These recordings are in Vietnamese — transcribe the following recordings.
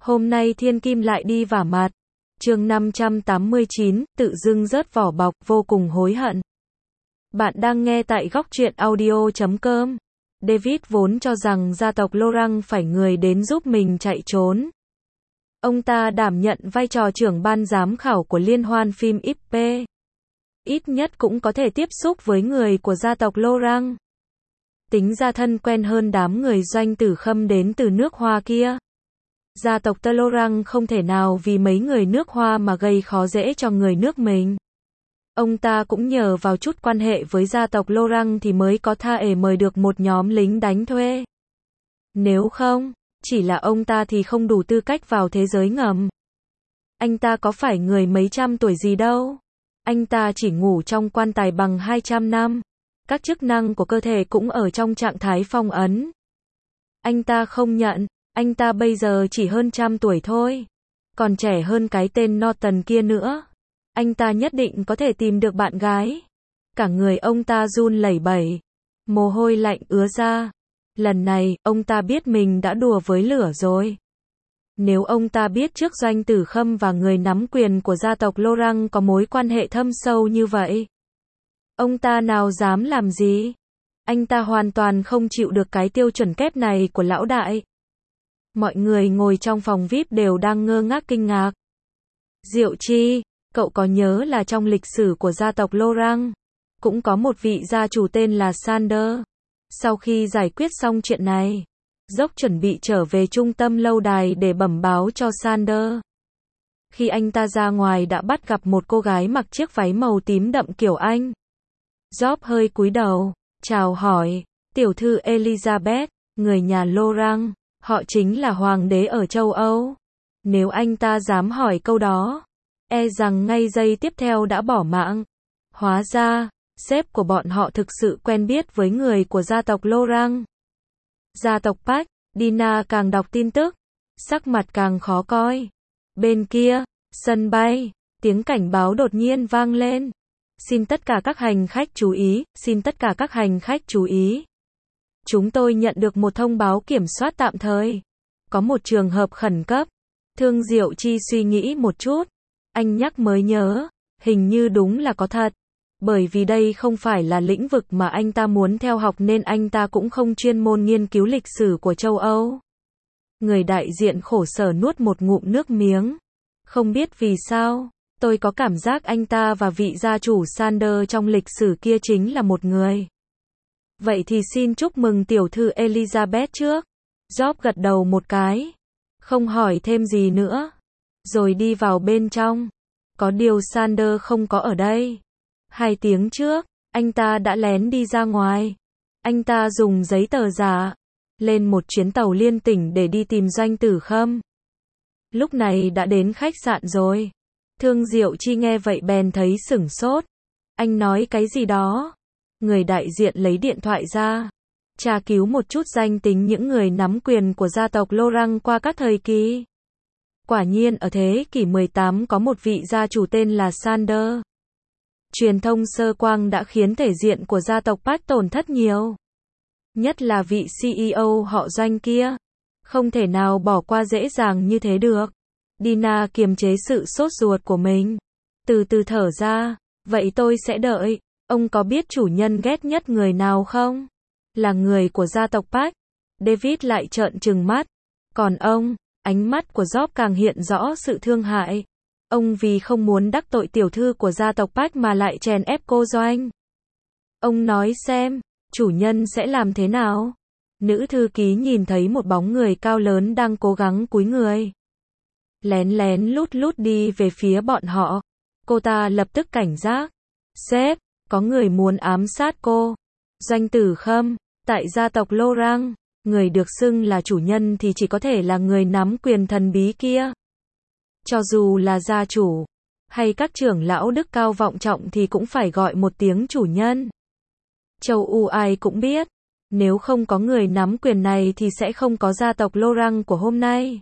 Hôm nay thiên kim lại đi vả mặt. Chương 589, tự dưng rớt vỏ bọc, vô cùng hối hận. Bạn đang nghe tại góc truyện audio.com. David vốn cho rằng gia tộc Laurent phải người đến giúp mình chạy trốn. Ông ta đảm nhận vai trò trưởng ban giám khảo của liên hoan phim IP. Ít nhất cũng có thể tiếp xúc với người của gia tộc Laurent. Tính ra thân quen hơn đám người Doanh Tử Khâm đến từ nước Hoa kia. Gia tộc Laurent không thể nào vì mấy người nước Hoa mà gây khó dễ cho người nước mình. Ông ta cũng nhờ vào chút quan hệ với gia tộc Laurent thì mới có thể mời được một nhóm lính đánh thuê. Nếu không, chỉ là ông ta thì không đủ tư cách vào thế giới ngầm. Anh ta có phải người mấy trăm tuổi gì đâu. Anh ta chỉ ngủ trong quan tài bằng 200 năm. Các chức năng của cơ thể cũng ở trong trạng thái phong ấn. Anh ta không nhận, anh ta bây giờ chỉ hơn 100 tuổi thôi. Còn trẻ hơn cái tên Norton kia nữa. Anh ta nhất định có thể tìm được bạn gái. Cả người ông ta run lẩy bẩy. Mồ hôi lạnh ứa ra. Lần này, ông ta biết mình đã đùa với lửa rồi. Nếu ông ta biết trước Doanh Tử Khâm và người nắm quyền của gia tộc Laurent có mối quan hệ thâm sâu như vậy, ông ta nào dám làm gì? Anh ta hoàn toàn không chịu được cái tiêu chuẩn kép này của lão đại. Mọi người ngồi trong phòng VIP đều đang ngơ ngác kinh ngạc. Diệu Chi, cậu có nhớ là trong lịch sử của gia tộc Laurent, cũng có một vị gia chủ tên là Sander. Sau khi giải quyết xong chuyện này, dốc chuẩn bị trở về trung tâm lâu đài để bẩm báo cho Sander. Khi anh ta ra ngoài đã bắt gặp một cô gái mặc chiếc váy màu tím đậm kiểu Anh. Job hơi cúi đầu, chào hỏi, tiểu thư Elizabeth, người nhà Laurent, họ chính là hoàng đế ở châu Âu. Nếu anh ta dám hỏi câu đó, e rằng ngay giây tiếp theo đã bỏ mạng. Hóa ra, sếp của bọn họ thực sự quen biết với người của gia tộc Laurent. Gia tộc Park, Dina càng đọc tin tức, sắc mặt càng khó coi. Bên kia, sân bay, tiếng cảnh báo đột nhiên vang lên. Xin tất cả các hành khách chú ý, xin tất cả các hành khách chú ý. Chúng tôi nhận được một thông báo kiểm soát tạm thời. Có một trường hợp khẩn cấp. Thương Diệu Chi suy nghĩ một chút. Anh nhắc mới nhớ, hình như đúng là có thật. Bởi vì đây không phải là lĩnh vực mà anh ta muốn theo học nên anh ta cũng không chuyên môn nghiên cứu lịch sử của châu Âu. Người đại diện khổ sở nuốt một ngụm nước miếng. Không biết vì sao, tôi có cảm giác anh ta và vị gia chủ Sander trong lịch sử kia chính là một người. Vậy thì xin chúc mừng tiểu thư Elizabeth trước. Job gật đầu một cái. Không hỏi thêm gì nữa. Rồi đi vào bên trong. Có điều Sander không có ở đây. 2 tiếng trước, anh ta đã lén đi ra ngoài. Anh ta dùng giấy tờ giả, lên một chuyến tàu liên tỉnh để đi tìm Doanh Tử Khâm. Lúc này đã đến khách sạn rồi. Thương Diệu Chi nghe vậy bèn thấy sửng sốt. Anh nói cái gì đó? Người đại diện lấy điện thoại ra, tra cứu một chút danh tính những người nắm quyền của gia tộc Laurent qua các thời kỳ. Quả nhiên ở thế kỷ 18 có một vị gia chủ tên là Sander. Truyền thông sơ quang đã khiến thể diện của gia tộc Park tổn thất nhiều. Nhất là vị CEO họ Doanh kia. Không thể nào bỏ qua dễ dàng như thế được. Dina kiềm chế sự sốt ruột của mình. Từ từ thở ra. Vậy tôi sẽ đợi. Ông có biết chủ nhân ghét nhất người nào không? Là người của gia tộc Park. David lại trợn trừng mắt. Còn ông, ánh mắt của Job càng hiện rõ sự thương hại. Ông vì không muốn đắc tội tiểu thư của gia tộc Park mà lại chèn ép cô Doanh. Ông nói xem, chủ nhân sẽ làm thế nào? Nữ thư ký nhìn thấy một bóng người cao lớn đang cố gắng cúi người. Lén lén lút lút đi về phía bọn họ. Cô ta lập tức cảnh giác. Sếp, có người muốn ám sát cô. Doanh Tử Khâm, tại gia tộc Laurent, người được xưng là chủ nhân thì chỉ có thể là người nắm quyền thần bí kia. Cho dù là gia chủ, hay các trưởng lão đức cao vọng trọng thì cũng phải gọi một tiếng chủ nhân. Châu Âu ai cũng biết, nếu không có người nắm quyền này thì sẽ không có gia tộc Laurent của hôm nay.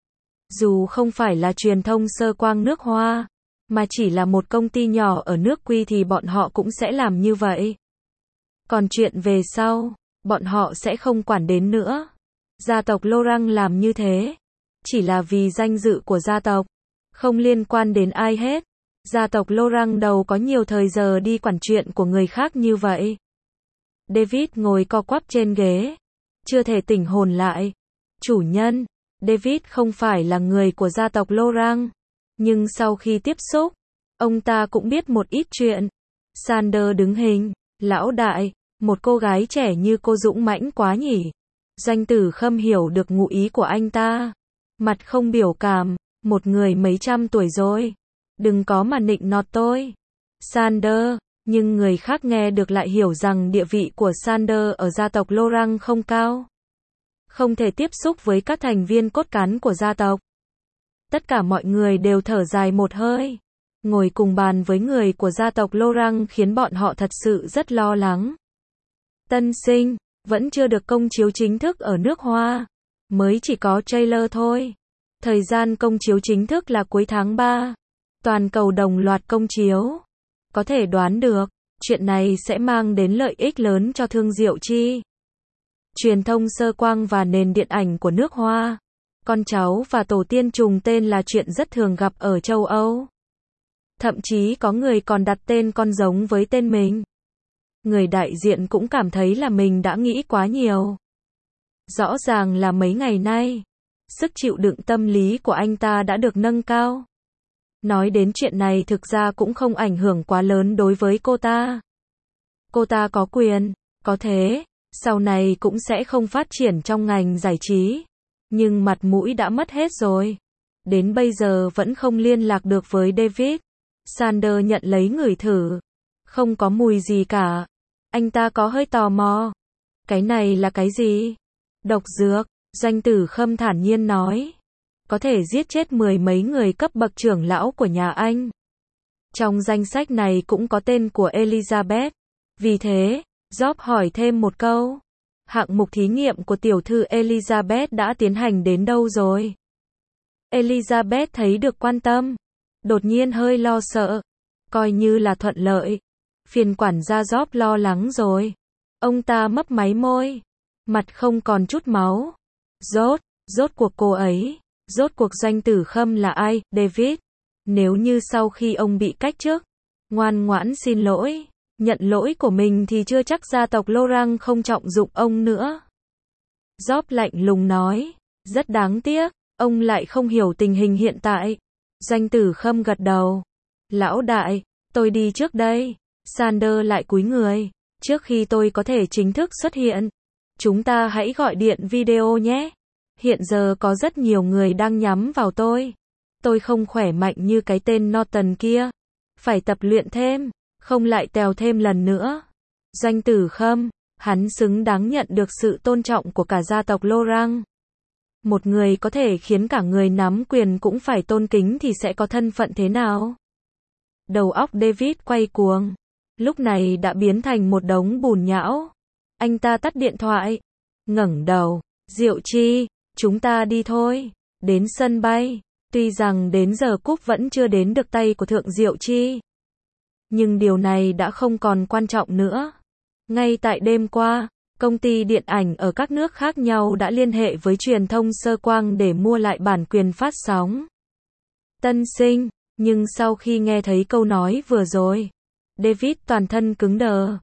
Dù không phải là truyền thông sơ quang nước Hoa, mà chỉ là một công ty nhỏ ở nước Quy thì bọn họ cũng sẽ làm như vậy. Còn chuyện về sau, bọn họ sẽ không quản đến nữa. Gia tộc Laurent làm như thế. chỉ là vì danh dự của gia tộc, không liên quan đến ai hết. Gia tộc Laurent đâu có nhiều thời giờ đi quản chuyện của người khác như vậy. David ngồi co quắp trên ghế, chưa thể tỉnh hồn lại. Chủ nhân, David không phải là người của gia tộc Laurent, nhưng sau khi tiếp xúc, ông ta cũng biết một ít chuyện. Sander đứng hình, lão đại, một cô gái trẻ như cô dũng mãnh quá nhỉ. Doanh Tử Khâm hiểu được ngụ ý của anh ta. Mặt không biểu cảm, một người mấy trăm tuổi rồi. Đừng có mà nịnh nọt tôi. Sander, nhưng người khác nghe được lại hiểu rằng địa vị của Sander ở gia tộc Laurent không cao. Không thể tiếp xúc với các thành viên cốt cán của gia tộc. Tất cả mọi người đều thở dài một hơi. Ngồi cùng bàn với người của gia tộc Laurent khiến bọn họ thật sự rất lo lắng. Tân sinh, vẫn chưa được công chiếu chính thức ở nước Hoa. Mới chỉ có trailer thôi. Thời gian công chiếu chính thức là cuối tháng 3. Toàn cầu đồng loạt công chiếu. Có thể đoán được, chuyện này sẽ mang đến lợi ích lớn cho thương Diệu Chi. Truyền thông sơ quang và nền điện ảnh của nước Hoa. Con cháu và tổ tiên trùng tên là chuyện rất thường gặp ở châu Âu. Thậm chí có người còn đặt tên con giống với tên mình. Người đại diện cũng cảm thấy là mình đã nghĩ quá nhiều. Rõ ràng là mấy ngày nay, sức chịu đựng tâm lý của anh ta đã được nâng cao. Nói đến chuyện này thực ra cũng không ảnh hưởng quá lớn đối với cô ta. Cô ta có quyền, có thế, sau này cũng sẽ không phát triển trong ngành giải trí. Nhưng mặt mũi đã mất hết rồi. Đến bây giờ vẫn không liên lạc được với David. Sander nhận lấy ngửi thử. Không có mùi gì cả. Anh ta có hơi tò mò. Cái này là cái gì? Độc dược, Doanh Tử Khâm thản nhiên nói. Có thể giết chết mười mấy người cấp bậc trưởng lão của nhà anh. Trong danh sách này cũng có tên của Elizabeth. Vì thế, Job hỏi thêm một câu. Hạng mục thí nghiệm của tiểu thư Elizabeth đã tiến hành đến đâu rồi? Elizabeth thấy được quan tâm. Đột nhiên hơi lo sợ. Coi như là thuận lợi. Phiên quản gia Job lo lắng rồi. Ông ta mấp máy môi. Mặt không còn chút máu. Rốt cuộc cô ấy. Rốt cuộc Doanh Tử Khâm là ai, David? Nếu như sau khi ông bị cách chức, ngoan ngoãn xin lỗi, nhận lỗi của mình thì chưa chắc gia tộc Laurent không trọng dụng ông nữa. Job lạnh lùng nói, rất đáng tiếc, ông lại không hiểu tình hình hiện tại. Doanh Tử Khâm gật đầu. Lão đại, tôi đi trước đây. Sander lại cúi người. Trước khi tôi có thể chính thức xuất hiện, chúng ta hãy gọi điện video nhé. Hiện giờ có rất nhiều người đang nhắm vào tôi. Tôi không khỏe mạnh như cái tên Norton kia. Phải tập luyện thêm, không lại tèo thêm lần nữa. Doanh Tử Khâm, hắn xứng đáng nhận được sự tôn trọng của cả gia tộc Laurent. Một người có thể khiến cả người nắm quyền cũng phải tôn kính thì sẽ có thân phận thế nào? Đầu óc David quay cuồng. Lúc này đã biến thành một đống bùn nhão. Anh ta tắt điện thoại. Ngẩng đầu. Diệu Chi, chúng ta đi thôi. Đến sân bay. Tuy rằng đến giờ cúp vẫn chưa đến được tay của Thượng Diệu Chi. Nhưng điều này đã không còn quan trọng nữa. Ngay tại đêm qua, công ty điện ảnh ở các nước khác nhau đã liên hệ với truyền thông sơ quang để mua lại bản quyền phát sóng. Tân sinh, nhưng sau khi nghe thấy câu nói vừa rồi, David toàn thân cứng đờ.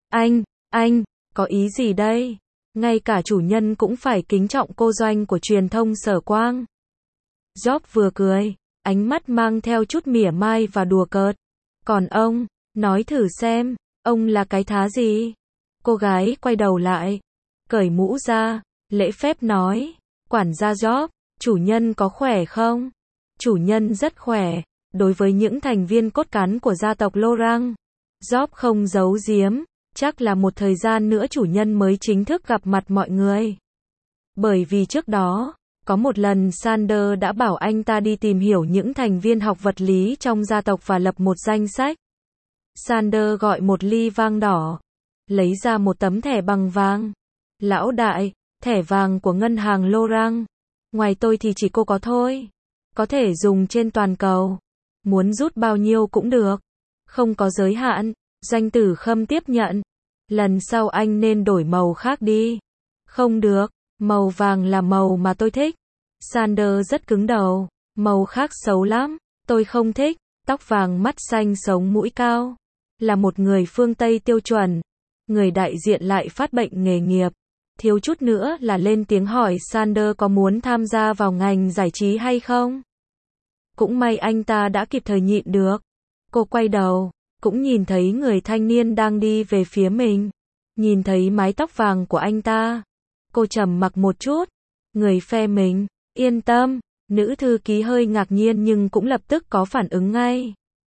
Anh, có ý gì đây? Ngay cả chủ nhân cũng phải kính trọng cô Doanh của truyền thông sở quang. Job vừa cười, ánh mắt mang theo chút mỉa mai và đùa cợt. Còn ông, nói thử xem, ông là cái thá gì? Cô gái quay đầu lại, cởi mũ ra, lễ phép nói, quản gia Job, chủ nhân có khỏe không? Chủ nhân rất khỏe, đối với những thành viên cốt cán của gia tộc Laurent. Job không giấu giếm, chắc là một thời gian nữa chủ nhân mới chính thức gặp mặt mọi người. Bởi vì trước đó, có một lần Sander đã bảo anh ta đi tìm hiểu những thành viên học vật lý trong gia tộc và lập một danh sách. Sander gọi một ly vang đỏ, lấy ra một tấm thẻ bằng vàng. Lão đại, thẻ vàng của ngân hàng Laurent. Ngoài tôi thì chỉ cô có thôi. Có thể dùng trên toàn cầu. Muốn rút bao nhiêu cũng được. Không có giới hạn. Doanh Tử Khâm tiếp nhận. Lần sau anh nên đổi màu khác đi. Không được, màu vàng là màu mà tôi thích. Sander rất cứng đầu. Màu khác xấu lắm. Tôi không thích. Tóc vàng mắt xanh sống mũi cao. Là một người phương Tây tiêu chuẩn. Người đại diện lại phát bệnh nghề nghiệp. Thiếu chút nữa là lên tiếng hỏi Sander có muốn tham gia vào ngành giải trí hay không. Cũng may anh ta đã kịp thời nhịn được. Cô quay đầu, cũng nhìn thấy người thanh niên đang đi về phía mình. Nhìn thấy mái tóc vàng của anh ta. Cô trầm mặc một chút. Người phe mình, yên tâm. Nữ thư ký hơi ngạc nhiên nhưng cũng lập tức có phản ứng ngay.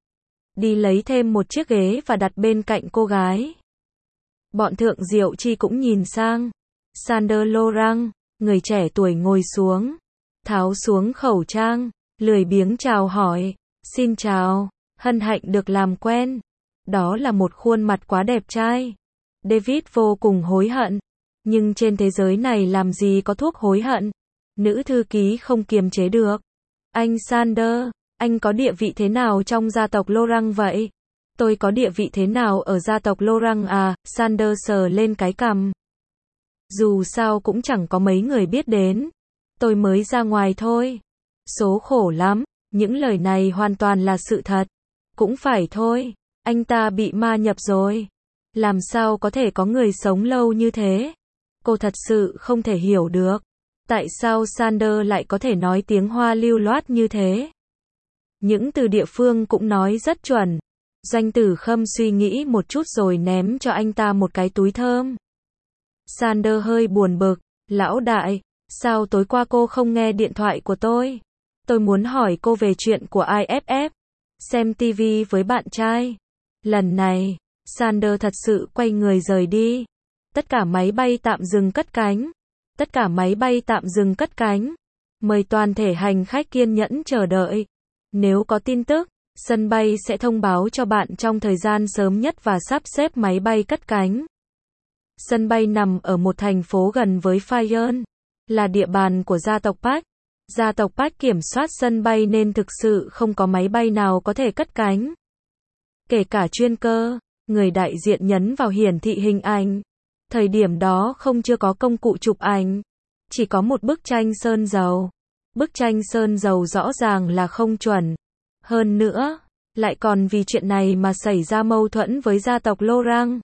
Đi lấy thêm một chiếc ghế và đặt bên cạnh cô gái. Bọn thượng diệu chi cũng nhìn sang. Sander Laurent, người trẻ tuổi ngồi xuống. Tháo xuống khẩu trang, lười biếng chào hỏi. Xin chào, hân hạnh được làm quen. Đó là một khuôn mặt quá đẹp trai. David vô cùng hối hận. Nhưng trên thế giới này làm gì có thuốc hối hận. Nữ thư ký không kiềm chế được. Anh Sander, anh có địa vị thế nào trong gia tộc Laurent vậy? Tôi có địa vị thế nào ở gia tộc Laurent à? Sander sờ lên cái cằm. Dù sao cũng chẳng có mấy người biết đến. Tôi mới ra ngoài thôi. Số khổ lắm. Những lời này hoàn toàn là sự thật. Cũng phải thôi. Anh ta bị ma nhập rồi. Làm sao có thể có người sống lâu như thế? Cô thật sự không thể hiểu được. Tại sao Sander lại có thể nói tiếng Hoa lưu loát như thế? Những từ địa phương cũng nói rất chuẩn. Doanh Tử Khâm suy nghĩ một chút rồi ném cho anh ta một cái túi thơm. Sander hơi buồn bực. Lão đại, sao tối qua cô không nghe điện thoại của tôi? Tôi muốn hỏi cô về chuyện của IFF. Xem TV với bạn trai. Lần này, Sander thật sự quay người rời đi. Tất cả máy bay tạm dừng cất cánh. Tất cả máy bay tạm dừng cất cánh. Mời toàn thể hành khách kiên nhẫn chờ đợi. Nếu có tin tức, sân bay sẽ thông báo cho bạn trong thời gian sớm nhất và sắp xếp máy bay cất cánh. Sân bay nằm ở một thành phố gần với Fayenne, là địa bàn của gia tộc Park. Gia tộc Park kiểm soát sân bay nên thực sự không có máy bay nào có thể cất cánh. Kể cả chuyên cơ, người đại diện nhấn vào hiển thị hình ảnh. Thời điểm đó chưa có công cụ chụp ảnh. Chỉ có một bức tranh sơn dầu. Bức tranh sơn dầu rõ ràng là không chuẩn. Hơn nữa, lại còn vì chuyện này mà xảy ra mâu thuẫn với gia tộc Laurent.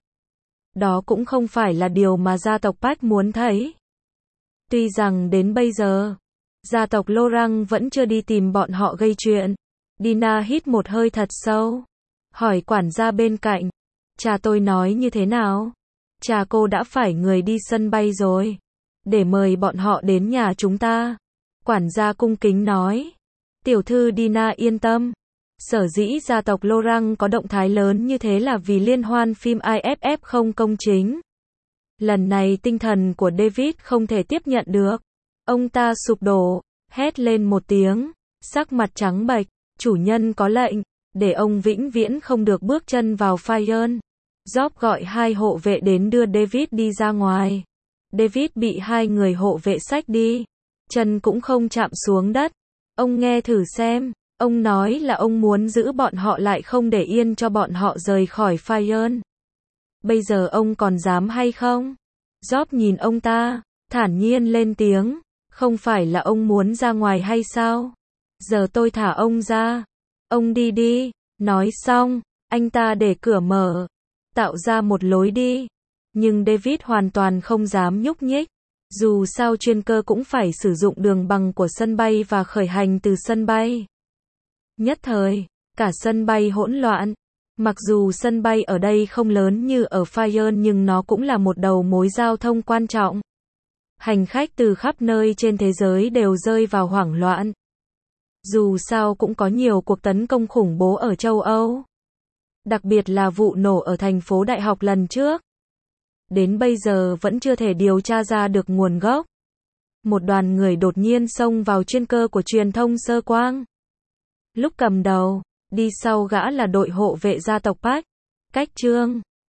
Đó cũng không phải là điều mà gia tộc Park muốn thấy. Tuy rằng đến bây giờ, gia tộc Laurent vẫn chưa đi tìm bọn họ gây chuyện. Dina hít một hơi thật sâu. Hỏi quản gia bên cạnh. Cha tôi nói như thế nào? Cha cô đã phải người đi sân bay rồi. Để mời bọn họ đến nhà chúng ta. Quản gia cung kính nói. Tiểu thư Dina yên tâm. Sở dĩ gia tộc Laurent có động thái lớn như thế là vì liên hoan phim IFF không công chính. Lần này tinh thần của David không thể tiếp nhận được. Ông ta sụp đổ, hét lên một tiếng, sắc mặt trắng bệch. Chủ nhân có lệnh, để ông vĩnh viễn không được bước chân vào Fayenne. Job gọi 2 hộ vệ đến đưa David đi ra ngoài. David bị 2 người hộ vệ xách đi. Chân cũng không chạm xuống đất. Ông nghe thử xem. Ông nói là ông muốn giữ bọn họ lại không để yên cho bọn họ rời khỏi Fayenne. Bây giờ ông còn dám hay không? Job nhìn ông ta, thản nhiên lên tiếng. Không phải là ông muốn ra ngoài hay sao? Giờ tôi thả ông ra. Ông đi đi. Nói xong, anh ta để cửa mở. Tạo ra một lối đi. Nhưng David hoàn toàn không dám nhúc nhích. Dù sao chuyên cơ cũng phải sử dụng đường băng của sân bay và khởi hành từ sân bay. Nhất thời, cả sân bay hỗn loạn. Mặc dù sân bay ở đây không lớn như ở Fayenne nhưng nó cũng là một đầu mối giao thông quan trọng. Hành khách từ khắp nơi trên thế giới đều rơi vào hoảng loạn. Dù sao cũng có nhiều cuộc tấn công khủng bố ở châu Âu. Đặc biệt là vụ nổ ở thành phố đại học lần trước. Đến bây giờ vẫn chưa thể điều tra ra được nguồn gốc. Một đoàn người đột nhiên xông vào chuyên cơ của truyền thông Sơ Quang. Lúc cầm đầu, đi sau gã là đội hộ vệ gia tộc Park. Cách chương